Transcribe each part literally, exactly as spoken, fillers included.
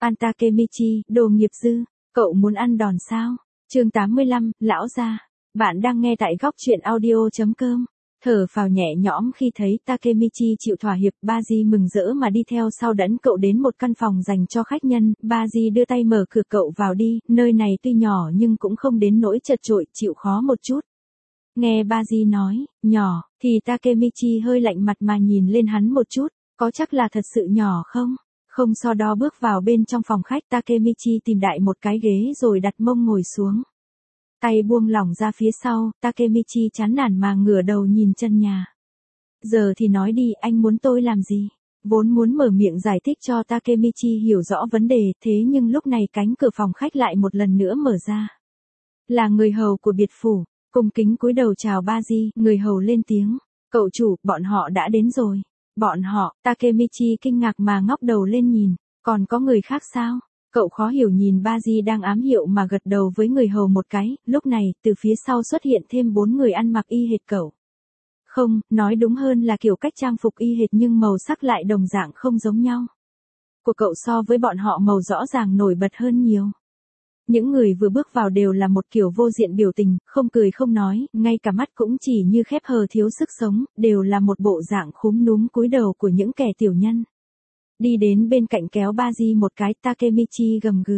An Takemichi, đồ nghiệp dư, cậu muốn ăn đòn sao? Chương tám mươi lăm, lão gia. Bạn đang nghe tại góc truyện audio chấm com. Thở phào nhẹ nhõm khi thấy Takemichi chịu thỏa hiệp, Baji mừng rỡ mà đi theo sau dẫn cậu đến một căn phòng dành cho khách nhân. Baji đưa tay mở cửa cậu vào đi, nơi này tuy nhỏ nhưng cũng không đến nỗi chật chội, chịu khó một chút. Nghe Baji nói, nhỏ, thì Takemichi hơi lạnh mặt mà nhìn lên hắn một chút, có chắc là thật sự nhỏ không? Không so đo bước vào bên trong phòng khách, Takemichi tìm đại một cái ghế rồi đặt mông ngồi xuống. Tay buông lỏng ra phía sau, Takemichi chán nản mà ngửa đầu nhìn chân nhà. Giờ thì nói đi, anh muốn tôi làm gì? Vốn muốn mở miệng giải thích cho Takemichi hiểu rõ vấn đề, thế nhưng lúc này cánh cửa phòng khách lại một lần nữa mở ra. Là người hầu của biệt phủ, cung kính cúi đầu chào Baji, người hầu lên tiếng. Cậu chủ, bọn họ đã đến rồi. Bọn họ, Takemichi kinh ngạc mà ngóc đầu lên nhìn, còn có người khác sao? Cậu khó hiểu nhìn Baji đang ám hiệu mà gật đầu với người hầu một cái, lúc này, từ phía sau xuất hiện thêm bốn người ăn mặc y hệt cậu. Không, nói đúng hơn là kiểu cách trang phục y hệt nhưng màu sắc lại đồng dạng không giống nhau. Của cậu so với bọn họ màu rõ ràng nổi bật hơn nhiều. Những người vừa bước vào đều là một kiểu vô diện biểu tình, không cười không nói, ngay cả mắt cũng chỉ như khép hờ thiếu sức sống, đều là một bộ dạng khúm núm cúi đầu của những kẻ tiểu nhân. Đi đến bên cạnh kéo Baji một cái, Takemichi gầm gừ.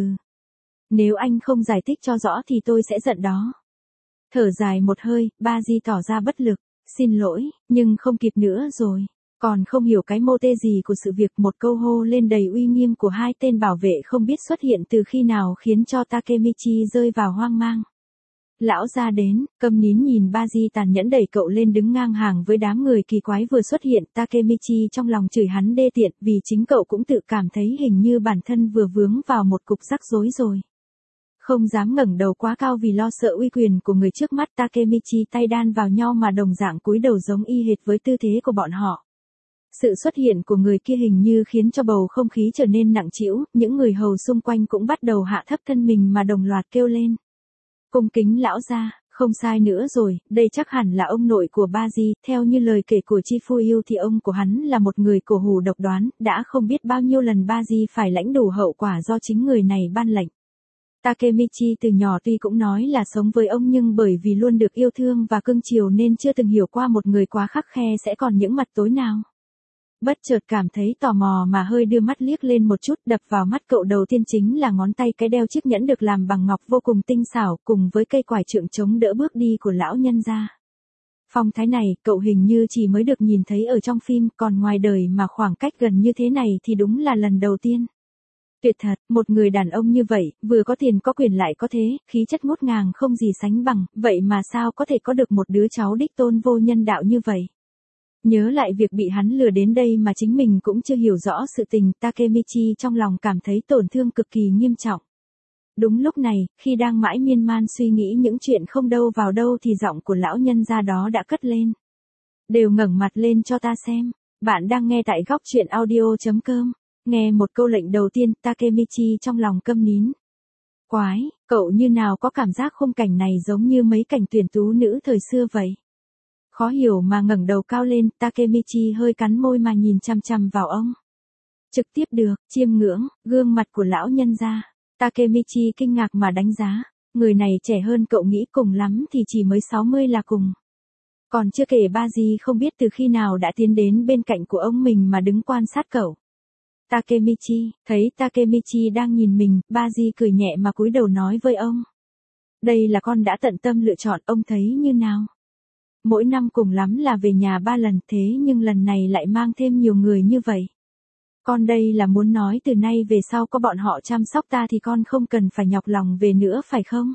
Nếu anh không giải thích cho rõ thì tôi sẽ giận đó. Thở dài một hơi, Baji tỏ ra bất lực, xin lỗi, nhưng không kịp nữa rồi. Còn không hiểu cái mô tê gì của sự việc, một câu hô lên đầy uy nghiêm của hai tên bảo vệ không biết xuất hiện từ khi nào khiến cho Takemichi rơi vào hoang mang. Lão gia đến, câm nín nhìn Baji tàn nhẫn đẩy cậu lên đứng ngang hàng với đám người kỳ quái vừa xuất hiện. Takemichi trong lòng chửi hắn đê tiện vì chính cậu cũng tự cảm thấy hình như bản thân vừa vướng vào một cục rắc rối rồi. Không dám ngẩng đầu quá cao vì lo sợ uy quyền của người trước mắt, Takemichi tay đan vào nhau mà đồng dạng cúi đầu giống y hệt với tư thế của bọn họ. Sự xuất hiện của người kia hình như khiến cho bầu không khí trở nên nặng trĩu, những người hầu xung quanh cũng bắt đầu hạ thấp thân mình mà đồng loạt kêu lên. Cung kính lão gia, không sai nữa rồi, đây chắc hẳn là ông nội của Baji, theo như lời kể của Chifuyu thì ông của hắn là một người cổ hủ độc đoán, đã không biết bao nhiêu lần Baji phải lãnh đủ hậu quả do chính người này ban lệnh. Takemichi từ nhỏ tuy cũng nói là sống với ông nhưng bởi vì luôn được yêu thương và cưng chiều nên chưa từng hiểu qua một người quá khắt khe sẽ còn những mặt tối nào. Bất chợt cảm thấy tò mò mà hơi đưa mắt liếc lên một chút, đập vào mắt cậu đầu tiên chính là ngón tay cái đeo chiếc nhẫn được làm bằng ngọc vô cùng tinh xảo cùng với cây quải trượng chống đỡ bước đi của lão nhân gia. Phong thái này, cậu hình như chỉ mới được nhìn thấy ở trong phim, còn ngoài đời mà khoảng cách gần như thế này thì đúng là lần đầu tiên. Tuyệt thật, một người đàn ông như vậy, vừa có tiền có quyền lại có thế, khí chất ngút ngàng không gì sánh bằng, vậy mà sao có thể có được một đứa cháu đích tôn vô nhân đạo như vậy. Nhớ lại việc bị hắn lừa đến đây mà chính mình cũng chưa hiểu rõ sự tình, Takemichi trong lòng cảm thấy tổn thương cực kỳ nghiêm trọng. Đúng lúc này, khi đang mãi miên man suy nghĩ những chuyện không đâu vào đâu thì giọng của lão nhân gia đó đã cất lên. Đều ngẩng mặt lên cho ta xem, bạn đang nghe tại góc truyện audio chấm com. Nghe một câu lệnh đầu tiên, Takemichi trong lòng câm nín. Quái, cậu như nào có cảm giác khung cảnh này giống như mấy cảnh tuyển tú nữ thời xưa vậy? Khó hiểu mà ngẩng đầu cao lên, Takemichi hơi cắn môi mà nhìn chằm chằm vào ông. Trực tiếp được, chiêm ngưỡng, gương mặt của lão nhân gia. Takemichi kinh ngạc mà đánh giá, người này trẻ hơn cậu nghĩ cùng lắm thì chỉ mới sáu mươi là cùng. Còn chưa kể Baji không biết từ khi nào đã tiến đến bên cạnh của ông mình mà đứng quan sát cậu. Takemichi, thấy Takemichi đang nhìn mình, Baji cười nhẹ mà cúi đầu nói với ông. Đây là con đã tận tâm lựa chọn, ông thấy như nào? Mỗi năm cùng lắm là về nhà ba lần thế nhưng lần này lại mang thêm nhiều người như vậy. Con đây là muốn nói từ nay về sau có bọn họ chăm sóc ta thì con không cần phải nhọc lòng về nữa phải không?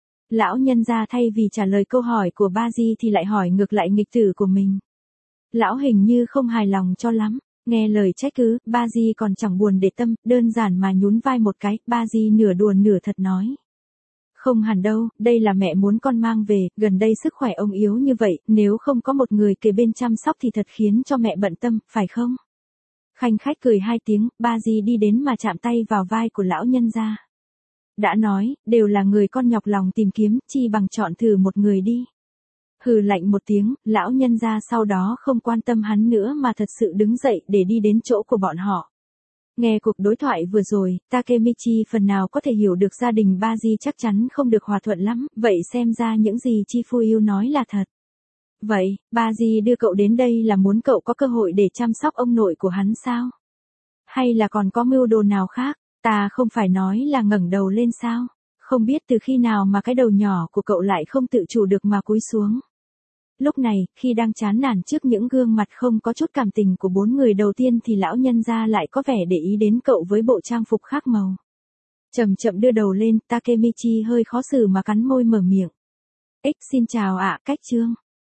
Lão nhân gia thay vì trả lời câu hỏi của Baji thì lại hỏi ngược lại nghịch tử của mình. Lão hình như không hài lòng cho lắm. Nghe lời trách cứ, Baji còn chẳng buồn để tâm, đơn giản mà nhún vai một cái, Baji nửa đùa nửa thật nói. Không hẳn đâu, đây là mẹ muốn con mang về, gần đây sức khỏe ông yếu như vậy, nếu không có một người kề bên chăm sóc thì thật khiến cho mẹ bận tâm, phải không? Khanh khách cười hai tiếng, Baji đi đến mà chạm tay vào vai của lão nhân gia. Đã nói, đều là người con nhọc lòng tìm kiếm, chi bằng chọn thử một người đi. Hừ lạnh một tiếng, lão nhân gia sau đó không quan tâm hắn nữa mà thật sự đứng dậy để đi đến chỗ của bọn họ. Nghe cuộc đối thoại vừa rồi, Takemichi phần nào có thể hiểu được gia đình Baji chắc chắn không được hòa thuận lắm, vậy xem ra những gì Chifuyu nói là thật. Vậy, Baji đưa cậu đến đây là muốn cậu có cơ hội để chăm sóc ông nội của hắn sao? Hay là còn có mưu đồ nào khác? Ta không phải nói là ngẩng đầu lên sao? Không biết từ khi nào mà cái đầu nhỏ của cậu lại không tự chủ được mà cúi xuống. Lúc này, khi đang chán nản trước những gương mặt không có chút cảm tình của bốn người đầu tiên thì lão nhân gia lại có vẻ để ý đến cậu với bộ trang phục khác màu. Chậm chậm đưa đầu lên, Takemichi hơi khó xử mà cắn môi mở miệng. Ích xin chào ạ, cách trương.